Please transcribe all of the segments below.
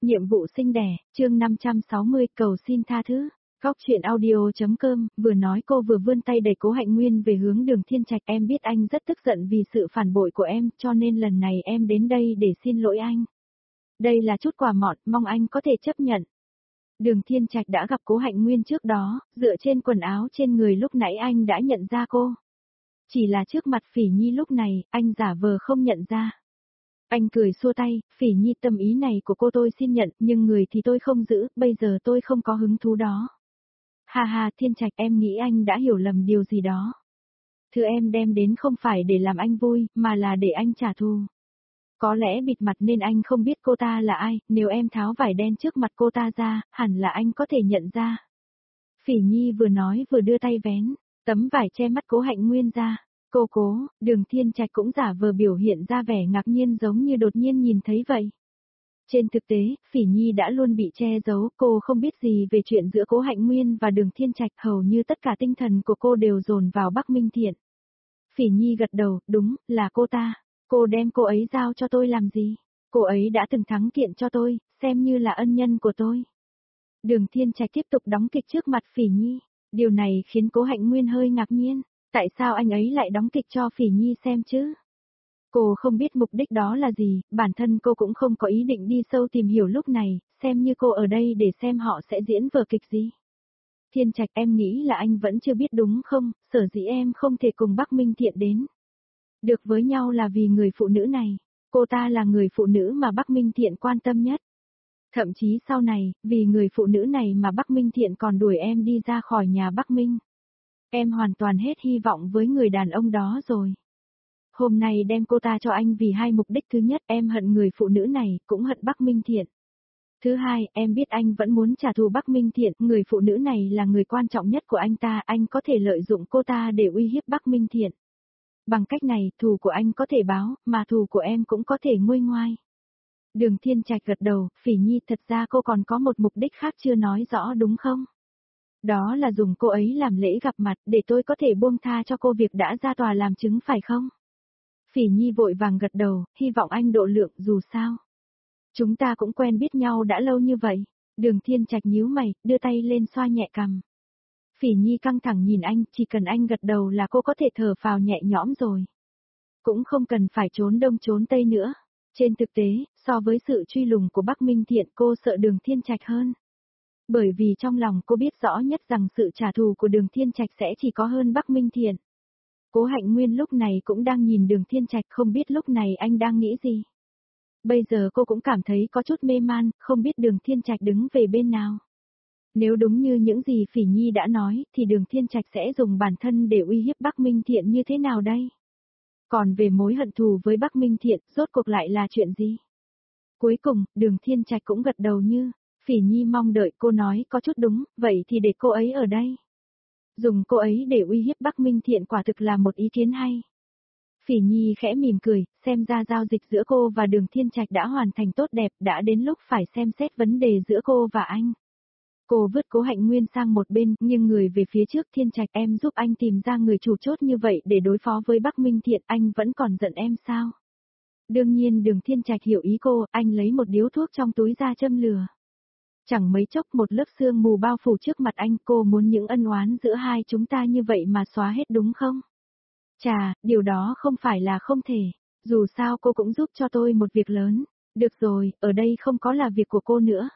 Nhiệm vụ sinh đẻ, chương 560, cầu xin tha thứ. Góc truyện audio.com, vừa nói cô vừa vươn tay đẩy Cố Hạnh Nguyên về hướng Đường Thiên Trạch. Em biết anh rất tức giận vì sự phản bội của em, cho nên lần này em đến đây để xin lỗi anh. Đây là chút quà mọn, mong anh có thể chấp nhận. Đường Thiên Trạch đã gặp Cố Hạnh Nguyên trước đó, dựa trên quần áo trên người lúc nãy anh đã nhận ra cô. Chỉ là trước mặt Phỉ Nhi lúc này, anh giả vờ không nhận ra. Anh cười xua tay, Phỉ Nhi, tâm ý này của cô tôi xin nhận, nhưng người thì tôi không giữ, bây giờ tôi không có hứng thú đó. Ha ha, Thiên Trạch, em nghĩ anh đã hiểu lầm điều gì đó. Thứ em đem đến không phải để làm anh vui, mà là để anh trả thù. Có lẽ bịt mặt nên anh không biết cô ta là ai, nếu em tháo vải đen trước mặt cô ta ra, hẳn là anh có thể nhận ra. Phỉ Nhi vừa nói vừa đưa tay vén tấm vải che mắt Cố Hạnh Nguyên ra. Cố, Đường Thiên Trạch cũng giả vờ biểu hiện ra vẻ ngạc nhiên giống như đột nhiên nhìn thấy vậy. Trên thực tế, Phỉ Nhi đã luôn bị che giấu, cô không biết gì về chuyện giữa Cố Hạnh Nguyên và Đường Thiên Trạch, hầu như tất cả tinh thần của cô đều dồn vào Bắc Minh Thiện. Phỉ Nhi gật đầu, đúng, là cô ta. Cô đem cô ấy giao cho tôi làm gì? Cô ấy đã từng thắng kiện cho tôi, xem như là ân nhân của tôi. Đường Thiên Trạch tiếp tục đóng kịch trước mặt Phỉ Nhi. Điều này khiến Cố Hạnh Nguyên hơi ngạc nhiên. Tại sao anh ấy lại đóng kịch cho Phỉ Nhi xem chứ? Cô không biết mục đích đó là gì, bản thân cô cũng không có ý định đi sâu tìm hiểu lúc này, xem như cô ở đây để xem họ sẽ diễn vở kịch gì. Thiên Trạch, em nghĩ là anh vẫn chưa biết đúng không, sở dĩ em không thể cùng Bắc Minh Thiện đến. Được với nhau là vì người phụ nữ này, cô ta là người phụ nữ mà Bắc Minh Thiện quan tâm nhất. Thậm chí sau này, vì người phụ nữ này mà Bắc Minh Thiện còn đuổi em đi ra khỏi nhà Bắc Minh. Em hoàn toàn hết hy vọng với người đàn ông đó rồi. Hôm nay đem cô ta cho anh vì hai mục đích, thứ nhất em hận người phụ nữ này, cũng hận Bắc Minh Thiện. Thứ hai, em biết anh vẫn muốn trả thù Bắc Minh Thiện, người phụ nữ này là người quan trọng nhất của anh ta, anh có thể lợi dụng cô ta để uy hiếp Bắc Minh Thiện. Bằng cách này, thù của anh có thể báo, mà thù của em cũng có thể nguôi ngoai. Đường Thiên Trạch gật đầu, Phỉ Nhi, thật ra cô còn có một mục đích khác chưa nói rõ đúng không? Đó là dùng cô ấy làm lễ gặp mặt để tôi có thể buông tha cho cô việc đã ra tòa làm chứng phải không? Phỉ Nhi vội vàng gật đầu, hy vọng anh độ lượng, dù sao. Chúng ta cũng quen biết nhau đã lâu như vậy. Đường Thiên Trạch nhíu mày, đưa tay lên xoa nhẹ cằm. Phỉ Nhi căng thẳng nhìn anh, chỉ cần anh gật đầu là cô có thể thở phào nhẹ nhõm rồi. Cũng không cần phải trốn đông trốn tây nữa. Trên thực tế, so với sự truy lùng của Bắc Minh Thiện, cô sợ Đường Thiên Trạch hơn. Bởi vì trong lòng cô biết rõ nhất rằng sự trả thù của Đường Thiên Trạch sẽ chỉ có hơn Bắc Minh Thiện. Cố Hạnh Nguyên lúc này cũng đang nhìn Đường Thiên Trạch, không biết lúc này anh đang nghĩ gì. Bây giờ cô cũng cảm thấy có chút mê man, không biết Đường Thiên Trạch đứng về bên nào. Nếu đúng như những gì Phỉ Nhi đã nói, thì Đường Thiên Trạch sẽ dùng bản thân để uy hiếp Bắc Minh Thiện như thế nào đây? Còn về mối hận thù với Bắc Minh Thiện, rốt cuộc lại là chuyện gì? Cuối cùng, Đường Thiên Trạch cũng gật đầu như, Phỉ Nhi mong đợi, cô nói có chút đúng, vậy thì để cô ấy ở đây. Dùng cô ấy để uy hiếp Bắc Minh Thiện quả thực là một ý kiến hay. Phỉ Nhi khẽ mỉm cười, xem ra giao dịch giữa cô và Đường Thiên Trạch đã hoàn thành tốt đẹp, đã đến lúc phải xem xét vấn đề giữa cô và anh. Cô vứt Cố Hạnh Nguyên sang một bên, nhưng người về phía trước. Thiên Trạch, em giúp anh tìm ra người chủ chốt như vậy để đối phó với Bắc Minh Thiện, anh vẫn còn giận em sao? Đương nhiên Đường Thiên Trạch hiểu ý cô, anh lấy một điếu thuốc trong túi ra châm lửa. Chẳng mấy chốc một lớp sương mù bao phủ trước mặt anh, cô muốn những ân oán giữa hai chúng ta như vậy mà xóa hết đúng không? Chà, điều đó không phải là không thể, dù sao cô cũng giúp cho tôi một việc lớn. Được rồi, ở đây không có là việc của cô nữa.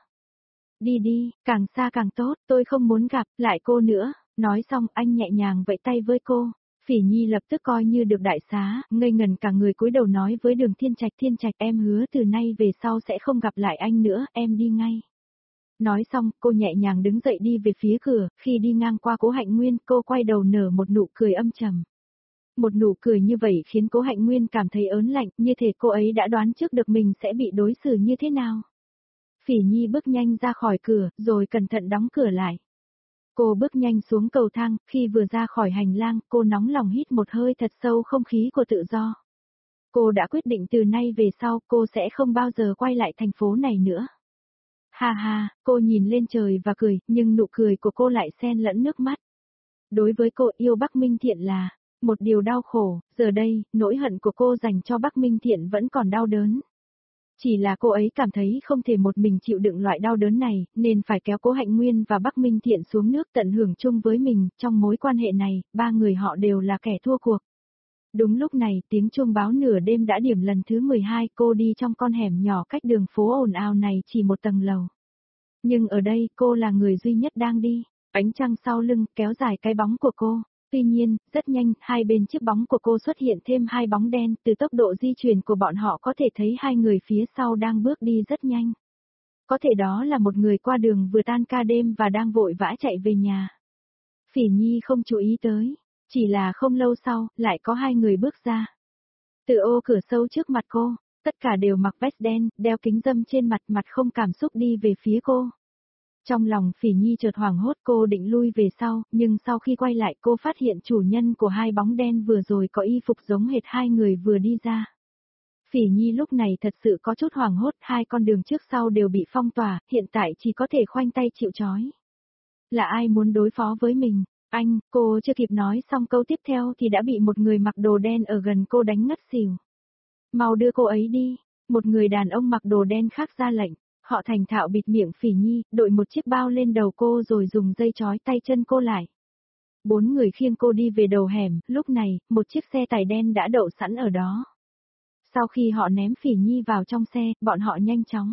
Đi đi, càng xa càng tốt, tôi không muốn gặp lại cô nữa. Nói xong anh nhẹ nhàng vẫy tay với cô. Phỉ Nhi lập tức coi như được đại xá, ngây ngần cả người cúi đầu nói với Đường Thiên Trạch, Thiên Trạch, em hứa từ nay về sau sẽ không gặp lại anh nữa, em đi ngay. Nói xong, cô nhẹ nhàng đứng dậy đi về phía cửa, khi đi ngang qua Cố Hạnh Nguyên, cô quay đầu nở một nụ cười âm trầm. Một nụ cười như vậy khiến Cố Hạnh Nguyên cảm thấy ớn lạnh, như thể cô ấy đã đoán trước được mình sẽ bị đối xử như thế nào. Phỉ Nhi bước nhanh ra khỏi cửa, rồi cẩn thận đóng cửa lại. Cô bước nhanh xuống cầu thang, khi vừa ra khỏi hành lang, cô nóng lòng hít một hơi thật sâu không khí của tự do. Cô đã quyết định từ nay về sau, cô sẽ không bao giờ quay lại thành phố này nữa. Ha ha, cô nhìn lên trời và cười, nhưng nụ cười của cô lại xen lẫn nước mắt. Đối với cô, yêu Bắc Minh Thiện là một điều đau khổ, giờ đây, nỗi hận của cô dành cho Bắc Minh Thiện vẫn còn đau đớn. Chỉ là cô ấy cảm thấy không thể một mình chịu đựng loại đau đớn này, nên phải kéo Cố Hạnh Nguyên và Bắc Minh Thiện xuống nước tận hưởng chung với mình, trong mối quan hệ này, ba người họ đều là kẻ thua cuộc. Đúng lúc này, tiếng chuông báo nửa đêm đã điểm lần thứ 12, cô đi trong con hẻm nhỏ cách đường phố ồn ào này chỉ một tầng lầu. Nhưng ở đây, cô là người duy nhất đang đi, ánh trăng sau lưng, kéo dài cái bóng của cô. Tuy nhiên, rất nhanh, hai bên chiếc bóng của cô xuất hiện thêm hai bóng đen, từ tốc độ di chuyển của bọn họ có thể thấy hai người phía sau đang bước đi rất nhanh. Có thể đó là một người qua đường vừa tan ca đêm và đang vội vã chạy về nhà. Phỉ Nhi không chú ý tới, chỉ là không lâu sau, lại có hai người bước ra. Từ ô cửa sâu trước mặt cô, tất cả đều mặc vest đen, đeo kính râm trên mặt, mặt không cảm xúc đi về phía cô. Trong lòng Phỉ Nhi chợt hoảng hốt, cô định lui về sau, nhưng sau khi quay lại cô phát hiện chủ nhân của hai bóng đen vừa rồi có y phục giống hệt hai người vừa đi ra. Phỉ Nhi lúc này thật sự có chút hoảng hốt, hai con đường trước sau đều bị phong tỏa, hiện tại chỉ có thể khoanh tay chịu trói. Là ai muốn đối phó với mình? Anh, cô chưa kịp nói xong câu tiếp theo thì đã bị một người mặc đồ đen ở gần cô đánh ngất xỉu. Mau đưa cô ấy đi, một người đàn ông mặc đồ đen khác ra lệnh. Họ thành thạo bịt miệng Phỉ Nhi, đội một chiếc bao lên đầu cô rồi dùng dây trói tay chân cô lại. Bốn người khiêng cô đi về đầu hẻm, lúc này, một chiếc xe tải đen đã đậu sẵn ở đó. Sau khi họ ném Phỉ Nhi vào trong xe, bọn họ nhanh chóng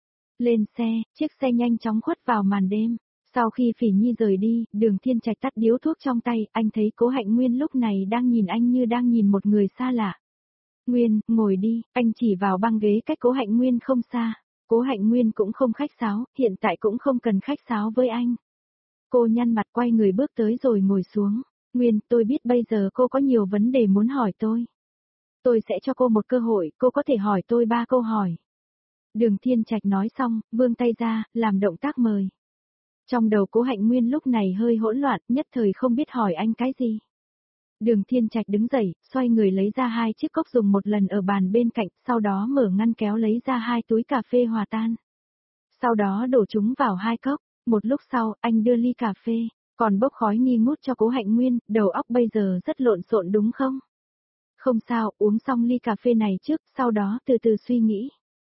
lên xe, chiếc xe nhanh chóng khuất vào màn đêm. Sau khi Phỉ Nhi rời đi, Đường Thiên Trạch tắt điếu thuốc trong tay, anh thấy Cố Hạnh Nguyên lúc này đang nhìn anh như đang nhìn một người xa lạ. Nguyên, ngồi đi, anh chỉ vào băng ghế cách Cố Hạnh Nguyên không xa. Cố Hạnh Nguyên cũng không khách sáo, hiện tại cũng không cần khách sáo với anh. Cô nhăn mặt quay người bước tới rồi ngồi xuống. Nguyên, tôi biết bây giờ cô có nhiều vấn đề muốn hỏi tôi. Tôi sẽ cho cô một cơ hội, cô có thể hỏi tôi 3 câu hỏi. Đường Thiên Trạch nói xong, vươn tay ra, làm động tác mời. Trong đầu Cố Hạnh Nguyên lúc này hơi hỗn loạn, nhất thời không biết hỏi anh cái gì. Đường Thiên Trạch đứng dậy, xoay người lấy ra 2 chiếc cốc dùng một lần ở bàn bên cạnh, sau đó mở ngăn kéo lấy ra 2 túi cà phê hòa tan. Sau đó đổ chúng vào 2 cốc, một lúc sau, anh đưa ly cà phê, còn bốc khói nghi ngút cho Cố Hạnh Nguyên, đầu óc bây giờ rất lộn xộn đúng không? Không sao, uống xong ly cà phê này trước, sau đó từ từ suy nghĩ.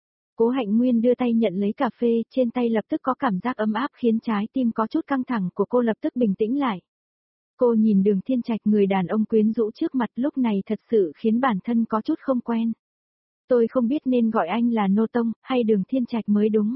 Cố Hạnh Nguyên đưa tay nhận lấy cà phê, trên tay lập tức có cảm giác ấm áp khiến trái tim có chút căng thẳng của cô lập tức bình tĩnh lại. Cô nhìn Đường Thiên Trạch, người đàn ông quyến rũ trước mặt lúc này thật sự khiến bản thân có chút không quen. Tôi không biết nên gọi anh là Nô Tông, hay Đường Thiên Trạch mới đúng.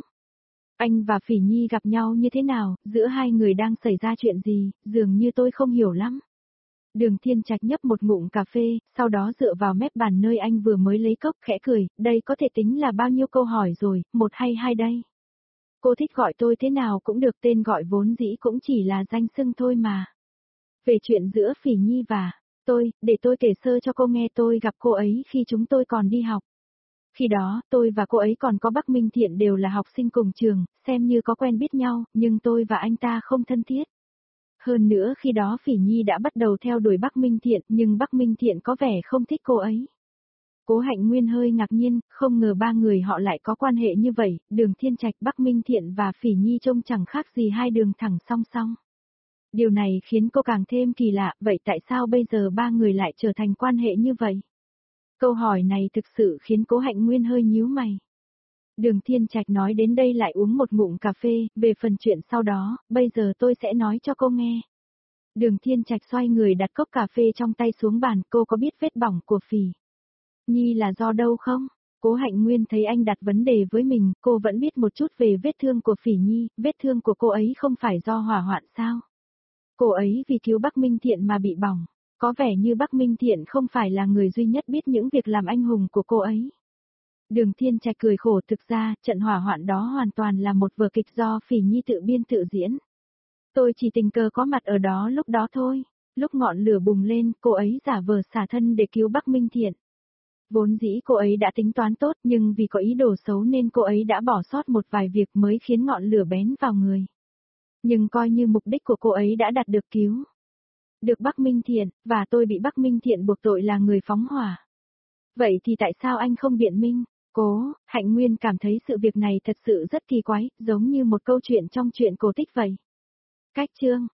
Anh và Phỉ Nhi gặp nhau như thế nào, giữa hai người đang xảy ra chuyện gì, dường như tôi không hiểu lắm. Đường Thiên Trạch nhấp một ngụm cà phê, sau đó dựa vào mép bàn nơi anh vừa mới lấy cốc khẽ cười, đây có thể tính là bao nhiêu câu hỏi rồi, 1 hay 2 đây. Cô thích gọi tôi thế nào cũng được, tên gọi vốn dĩ cũng chỉ là danh xưng thôi mà. Về chuyện giữa Phỉ Nhi và tôi, để tôi kể sơ cho cô nghe, tôi gặp cô ấy khi chúng tôi còn đi học. Khi đó, tôi và cô ấy còn có Bắc Minh Thiện đều là học sinh cùng trường, xem như có quen biết nhau, nhưng tôi và anh ta không thân thiết. Hơn nữa khi đó Phỉ Nhi đã bắt đầu theo đuổi Bắc Minh Thiện, nhưng Bắc Minh Thiện có vẻ không thích cô ấy. Cố Hạnh Nguyên hơi ngạc nhiên, không ngờ 3 người họ lại có quan hệ như vậy, Đường Thiên Trạch, Bắc Minh Thiện và Phỉ Nhi trông chẳng khác gì hai đường thẳng song song. Điều này khiến cô càng thêm kỳ lạ, vậy tại sao bây giờ 3 người lại trở thành quan hệ như vậy? Câu hỏi này thực sự khiến Cố Hạnh Nguyên hơi nhíu mày. Đường Thiên Trạch nói đến đây lại uống một ngụm cà phê, về phần chuyện sau đó, bây giờ tôi sẽ nói cho cô nghe. Đường Thiên Trạch xoay người đặt cốc cà phê trong tay xuống bàn, cô có biết vết bỏng của Phỉ Nhi là do đâu không? Cố Hạnh Nguyên thấy anh đặt vấn đề với mình, cô vẫn biết một chút về vết thương của Phỉ Nhi, vết thương của cô ấy không phải do hỏa hoạn sao? Cô ấy vì cứu Bắc Minh Thiện mà bị bỏng, có vẻ như Bắc Minh Thiện không phải là người duy nhất biết những việc làm anh hùng của cô ấy. Đường Thiên Trạch cười khổ, thực ra, trận hỏa hoạn đó hoàn toàn là một vở kịch do Phỉ Nhi tự biên tự diễn. Tôi chỉ tình cờ có mặt ở đó lúc đó thôi. Lúc ngọn lửa bùng lên, cô ấy giả vờ xả thân để cứu Bắc Minh Thiện. Vốn dĩ cô ấy đã tính toán tốt, nhưng vì có ý đồ xấu nên cô ấy đã bỏ sót một vài việc mới khiến ngọn lửa bén vào người. Nhưng coi như mục đích của cô ấy đã đạt được, cứu được Bắc Minh Thiện, và tôi bị Bắc Minh Thiện buộc tội là người phóng hỏa. Vậy thì tại sao anh không biện minh? Cố Hạnh Nguyên cảm thấy sự việc này thật sự rất kỳ quái, giống như một câu chuyện trong truyện cổ tích vậy. Cách chương